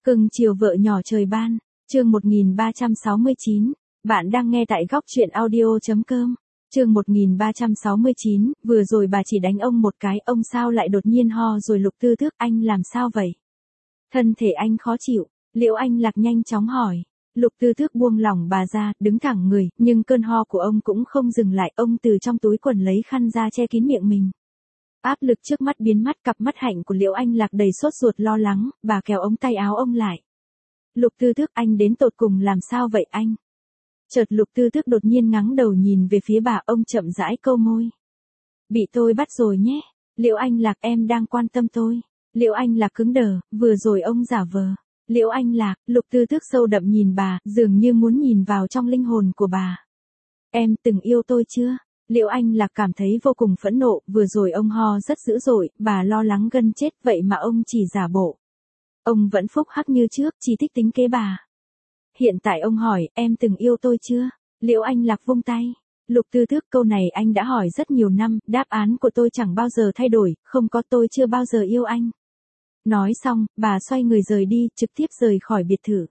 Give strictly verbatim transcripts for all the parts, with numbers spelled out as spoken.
Cưng chiều vợ nhỏ trời ban, chương một nghìn ba trăm sáu mươi chín, bạn đang nghe tại góc truyện audio.com, chương một nghìn ba trăm sáu mươi chín, vừa rồi bà chỉ đánh ông một cái, ông sao lại đột nhiên ho rồi Lục Tư Tước, anh làm sao vậy? Thân thể anh khó chịu, Liễu Anh Lạc nhanh chóng hỏi. Lục Tư Tước buông lỏng bà ra, đứng thẳng người, nhưng cơn ho của ông cũng không dừng lại, ông từ trong túi quần lấy khăn ra che kín miệng mình. Áp lực trước mắt biến mất, cặp mắt hạnh của Liễu Anh Lạc đầy sốt ruột lo lắng, bà kéo ống tay áo ông lại. Lục Tư Tước, anh đến tột cùng làm sao vậy anh? Chợt Lục Tư Tước đột nhiên ngẩng đầu nhìn về phía bà, ông chậm rãi câu môi. Bị tôi bắt rồi nhé. Liễu Anh Lạc, em đang quan tâm tôi. Liễu Anh Lạc cứng đờ, vừa rồi ông giả vờ. Liễu Anh Lạc, Lục Tư Tước sâu đậm nhìn bà, dường như muốn nhìn vào trong linh hồn của bà. Em từng yêu tôi chưa? Liễu Anh Lạc cảm thấy vô cùng phẫn nộ, vừa rồi ông ho rất dữ dội, bà lo lắng gần chết, vậy mà ông chỉ giả bộ. Ông vẫn phúc hắc như trước, chỉ thích tính kế bà. Hiện tại ông hỏi, em từng yêu tôi chưa? Liễu Anh Lạc vung tay. Lục Tư Tước, câu này anh đã hỏi rất nhiều năm, đáp án của tôi chẳng bao giờ thay đổi, không có, tôi chưa bao giờ yêu anh. Nói xong, bà xoay người rời đi, trực tiếp rời khỏi biệt thự.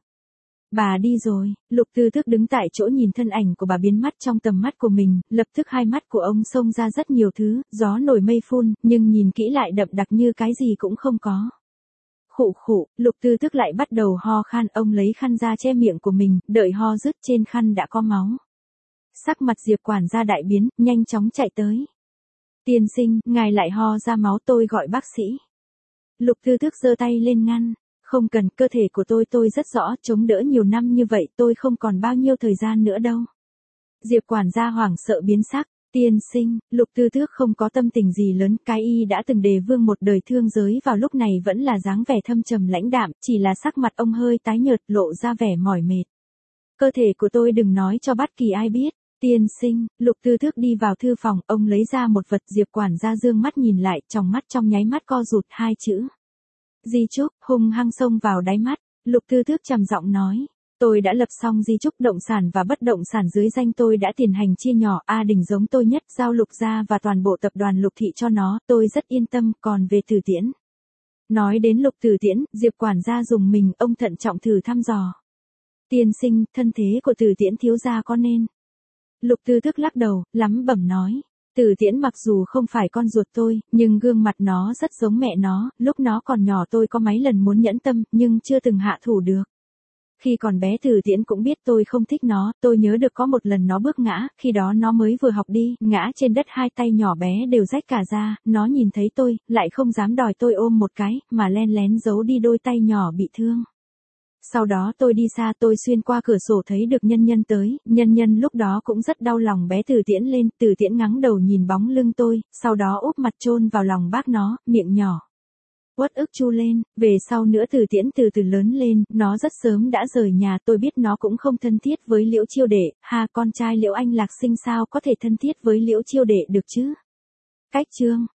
Bà đi rồi, Lục Tư Tước đứng tại chỗ nhìn thân ảnh của bà biến mất trong tầm mắt của mình, lập tức hai mắt của ông xông ra rất nhiều thứ, gió nổi mây phun, nhưng nhìn kỹ lại đậm đặc như cái gì cũng không có. Khụ khụ, Lục Tư Tước lại bắt đầu ho khan, ông lấy khăn ra che miệng của mình, đợi ho dứt trên khăn đã có máu. Sắc mặt Diệp quản gia đại biến, nhanh chóng chạy tới. Tiên sinh, ngài lại ho ra máu, tôi gọi bác sĩ. Lục Tư Tước giơ tay lên ngăn. Không cần, cơ thể của tôi tôi rất rõ, chống đỡ nhiều năm như vậy, tôi không còn bao nhiêu thời gian nữa đâu. Diệp quản gia hoảng sợ biến sắc. Tiên sinh, Lục Tư Tước không có tâm tình gì lớn, cái y đã từng đề vương một đời thương giới vào lúc này vẫn là dáng vẻ thâm trầm lãnh đạm, chỉ là sắc mặt ông hơi tái nhợt, lộ ra vẻ mỏi mệt. Cơ thể của tôi đừng nói cho bất kỳ ai biết. Tiên sinh, Lục Tư Tước đi vào thư phòng, ông lấy ra một vật, Diệp quản gia dương mắt nhìn lại, trong mắt trong nháy mắt co rụt, hai chữ. Di chúc, hung hăng xông vào đáy mắt, Lục Tư Tước trầm giọng nói. Tôi đã lập xong di chúc, động sản và bất động sản dưới danh tôi đã tiền hành chia nhỏ, A Đình giống tôi nhất, giao Lục gia và toàn bộ tập đoàn Lục thị cho nó, tôi rất yên tâm, còn về Tử Tiễn. Nói đến Lục Tử Tiễn, Diệp quản gia dùng mình, ông thận trọng thử thăm dò. Tiên sinh, thân thế của Tử Tiễn thiếu gia có nên? Lục Tư Tước lắc đầu, lắm bẩm nói. Tử Tiễn mặc dù không phải con ruột tôi, nhưng gương mặt nó rất giống mẹ nó, lúc nó còn nhỏ tôi có mấy lần muốn nhẫn tâm, nhưng chưa từng hạ thủ được. Khi còn bé Tử Tiễn cũng biết tôi không thích nó, tôi nhớ được có một lần nó bước ngã, khi đó nó mới vừa học đi, ngã trên đất, hai tay nhỏ bé đều rách cả ra, nó nhìn thấy tôi, lại không dám đòi tôi ôm một cái, mà len lén giấu đi đôi tay nhỏ bị thương. Sau đó tôi đi xa, tôi xuyên qua cửa sổ thấy được Nhân Nhân tới, Nhân Nhân lúc đó cũng rất đau lòng bé Tử Tiễn lên, Tử Tiễn ngẩng đầu nhìn bóng lưng tôi, sau đó úp mặt chôn vào lòng bác nó, miệng nhỏ uất ức chu lên, về sau nữa Tử Tiễn từ từ lớn lên, nó rất sớm đã rời nhà, tôi biết nó cũng không thân thiết với Liễu Chiêu Đệ, ha, con trai Liễu Anh Lạc sinh sao có thể thân thiết với Liễu Chiêu Đệ được chứ? Cách chương